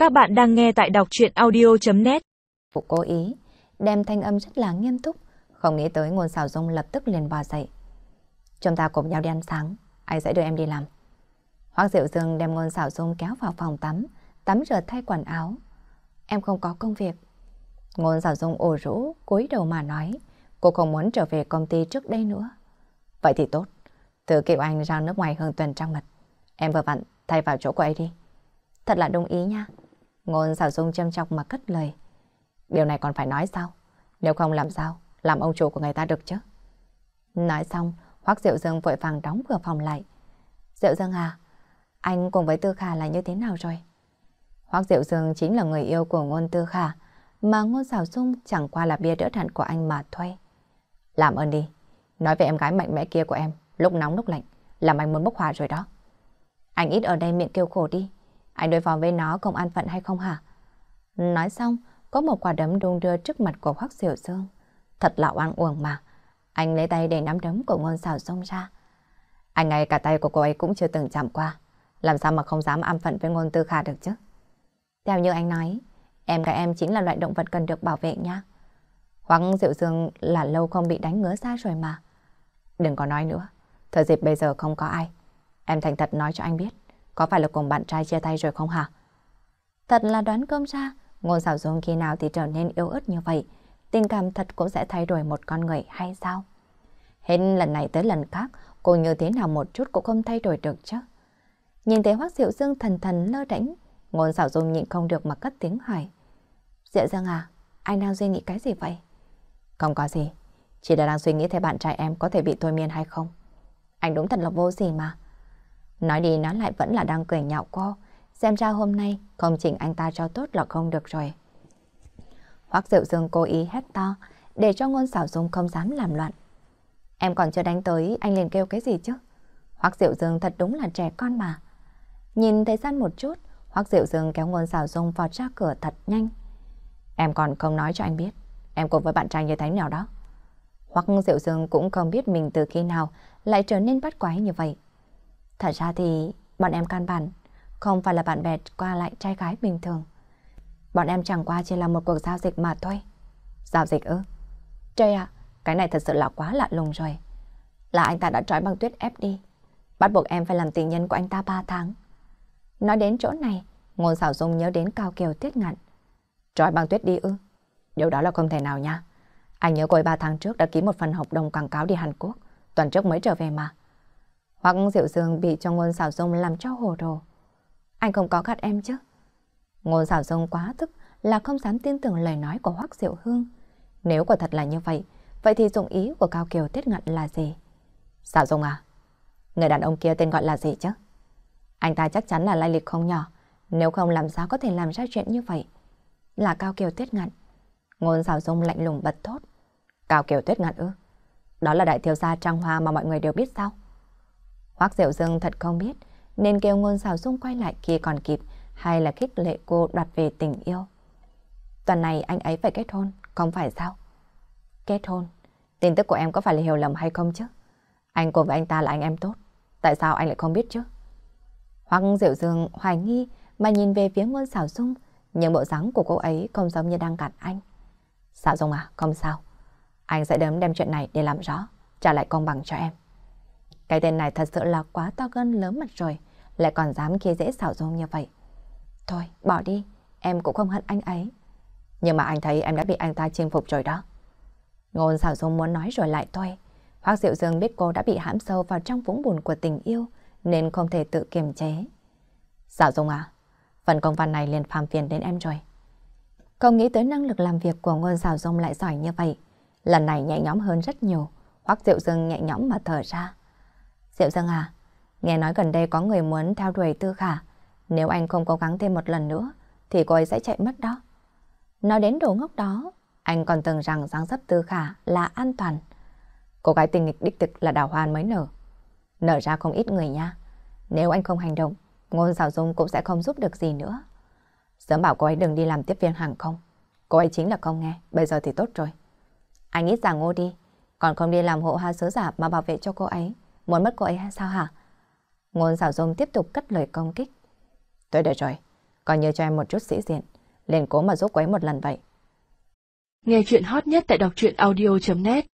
Các bạn đang nghe tại đọc truyện audio.net. Phụ cố ý, đem thanh âm rất là nghiêm túc, không nghĩ tới Ngôn Sảo Dung lập tức liền bò dậy. Chúng ta cùng nhau đi ăn sáng, anh sẽ đưa em đi làm. Hoắc Diệu Dương đem Ngôn Sảo Dung kéo vào phòng tắm rửa thay quần áo. Em không có công việc. Ngôn Sảo Dung ủ rũ, cúi đầu mà nói, cô không muốn trở về công ty trước đây nữa. Vậy thì tốt, thử kêu anh ra nước ngoài hơn tuần trăng mật. Em vừa vặn thay vào chỗ của ấy đi. Thật là đồng ý nha. Ngôn Sảo Dung châm chọc mà cất lời. Điều này còn phải nói sao? Nếu không làm sao làm ông chủ của người ta được chứ? Nói xong, Hoắc Diệu Dương vội vàng đóng cửa phòng lại. Diệu Dương à, anh cùng với Tư Khả là như thế nào rồi? Hoắc Diệu Dương chính là người yêu của Ngôn Tư Khả, mà Ngôn Sảo Dung chẳng qua là bia đỡ đạn của anh mà thôi. Làm ơn đi, nói về em gái mạnh mẽ kia của em, lúc nóng lúc lạnh, làm anh muốn bốc hỏa rồi đó. Anh ít ở đây miệng kêu khổ đi, anh đối phó với nó không an phận hay không hả? Nói xong, có một quả đấm đung đưa trước mặt của Hoắc Diệu Dương. Thật là oan uổng mà. Anh lấy tay để nắm đấm của Ngôn Sảo Dung ra. Anh ngay cả tay của cô ấy cũng chưa từng chạm qua. Làm sao mà không dám an phận với Ngôn Tư Khả được chứ? Theo như anh nói, em gái em chính là loại động vật cần được bảo vệ nha. Hoắc Diệu Dương là lâu không bị đánh ngứa ra rồi mà. Đừng có nói nữa. Thời dịp bây giờ không có ai. Em thành thật nói cho anh biết, có phải là cùng bạn trai chia tay rồi không hả? Thật là đoán không ra, Ngôn Sảo Dung khi nào thì trở nên yếu ớt như vậy. Tình cảm thật cũng sẽ thay đổi một con người hay sao? Hết lần này tới lần khác, cô như thế nào một chút cũng không thay đổi được chứ. Nhìn thấy Hoắc Diệu Dương thần thần lơ đễnh, Ngôn Sảo Dung nhịn không được mà cất tiếng hỏi. Diệu Dương à, anh đang suy nghĩ cái gì vậy? Không có gì, chỉ là đang suy nghĩ thấy bạn trai em có thể bị thôi miên hay không. Anh đúng thật là vô gì mà. Nói đi nói lại vẫn là đang cười nhạo cô. Xem ra hôm nay không chỉnh anh ta cho tốt là không được rồi. Hoắc Diệu Dương cố ý hét to để cho Ngôn Sảo Dung không dám làm loạn. Em còn chưa đánh tới anh liền kêu cái gì chứ? Hoắc Diệu Dương thật đúng là trẻ con mà. Nhìn thời gian một chút, Hoắc Diệu Dương kéo Ngôn Sảo Dung vào ra cửa thật nhanh. Em còn không nói cho anh biết em cùng với bạn trai như thế nào đó. Hoắc Diệu Dương cũng không biết mình từ khi nào lại trở nên bắt quái như vậy. Thật ra thì bọn em căn bản không phải là bạn bè qua lại trai gái bình thường. Bọn em chẳng qua chỉ là một cuộc giao dịch mà thôi. Giao dịch ư? Trời ạ, cái này thật sự là quá lạ lùng rồi. Là anh ta đã trói băng tuyết ép đi, bắt buộc em phải làm tình nhân của anh ta 3 tháng. Nói đến chỗ này, Ngôn Sảo Dung nhớ đến Cao Kiều Tuyết Ngạn. Trói băng tuyết đi ư? Điều đó là không thể nào nha. Anh nhớ cô ấy 3 tháng trước đã ký một phần hợp đồng quảng cáo đi Hàn Quốc, tuần trước mới trở về mà. Hoắc Diệu Dương bị cho Ngôn Sảo Dung làm cho hồ đồ. Anh không có gạt em chứ? Ngôn Sảo Dung quá tức là không dám tin tưởng lời nói của Hoắc Diệu Hương. Nếu quả thật là như vậy, vậy thì dụng ý của Cao Kiều Tuyết Ngạn là gì? Sảo Dung à, người đàn ông kia tên gọi là gì chứ? Anh ta chắc chắn là lai lịch không nhỏ, nếu không làm sao có thể làm ra chuyện như vậy? Là Cao Kiều Tuyết Ngạn. Ngôn Sảo Dung lạnh lùng bật thốt. Cao Kiều Tuyết Ngạn ư? Đó là đại thiếu gia Trang Hoa mà mọi người đều biết sao? Hoắc Diệu Dương thật không biết nên kêu Ngôn Sảo Dung quay lại kia còn kịp hay là khích lệ cô đoạt về tình yêu. Tuần này anh ấy phải kết hôn, không phải sao? Kết hôn? Tin tức của em có phải là hiểu lầm hay không chứ? Anh cùng với anh ta là anh em tốt, tại sao anh lại không biết chứ? Hoắc Diệu Dương hoài nghi mà nhìn về phía Ngôn Sảo Dung, nhưng bộ dáng của cô ấy không giống như đang gạt anh. Sảo Dung à, không sao. Anh sẽ đem chuyện này để làm rõ, trả lại công bằng cho em. Cái tên này thật sự là quá to gan lớn mật rồi, lại còn dám khi dễ Sảo Dung như vậy. Thôi, bỏ đi, em cũng không hận anh ấy. Nhưng mà anh thấy em đã bị anh ta chinh phục rồi đó. Ngôn Sảo Dung muốn nói rồi lại thôi. Hoắc Diệu Dương biết cô đã bị hãm sâu vào trong vũng bùn của tình yêu, nên không thể tự kiềm chế. Sảo Dung à, phần công văn này liền phàm phiền đến em rồi. Không nghĩ tới năng lực làm việc của Ngôn Sảo Dung lại giỏi như vậy. Lần này nhẹ nhõm hơn rất nhiều. Hoắc Diệu Dương nhẹ nhõm mà thở ra. Diệu Dương à, nghe nói gần đây có người muốn theo đuổi Tư Khả. Nếu anh không cố gắng thêm một lần nữa, thì cô ấy sẽ chạy mất đó. Nói đến đồ ngốc đó, anh còn tưởng rằng dáng dấp Tư Khả là an toàn. Cô gái tình nghịch đích thực là đào hoa mới nở. Nở ra không ít người nha. Nếu anh không hành động, Ngôn Sảo Dung cũng sẽ không giúp được gì nữa. Sớm bảo cô ấy đừng đi làm tiếp viên hàng không. Cô ấy chính là không nghe, bây giờ thì tốt rồi. Anh ít giả ngô đi, còn không đi làm hộ hoa sứ giả mà bảo vệ cho cô ấy. Muốn mất cô ấy hay sao hả? Ngôn Sảo Dung tiếp tục cất lời công kích. Tôi được rồi, coi như cho em một chút sĩ diện, liền cố mà giúp cô ấy một lần vậy. Nghe chuyện hot nhất tại đọc truyện audio.net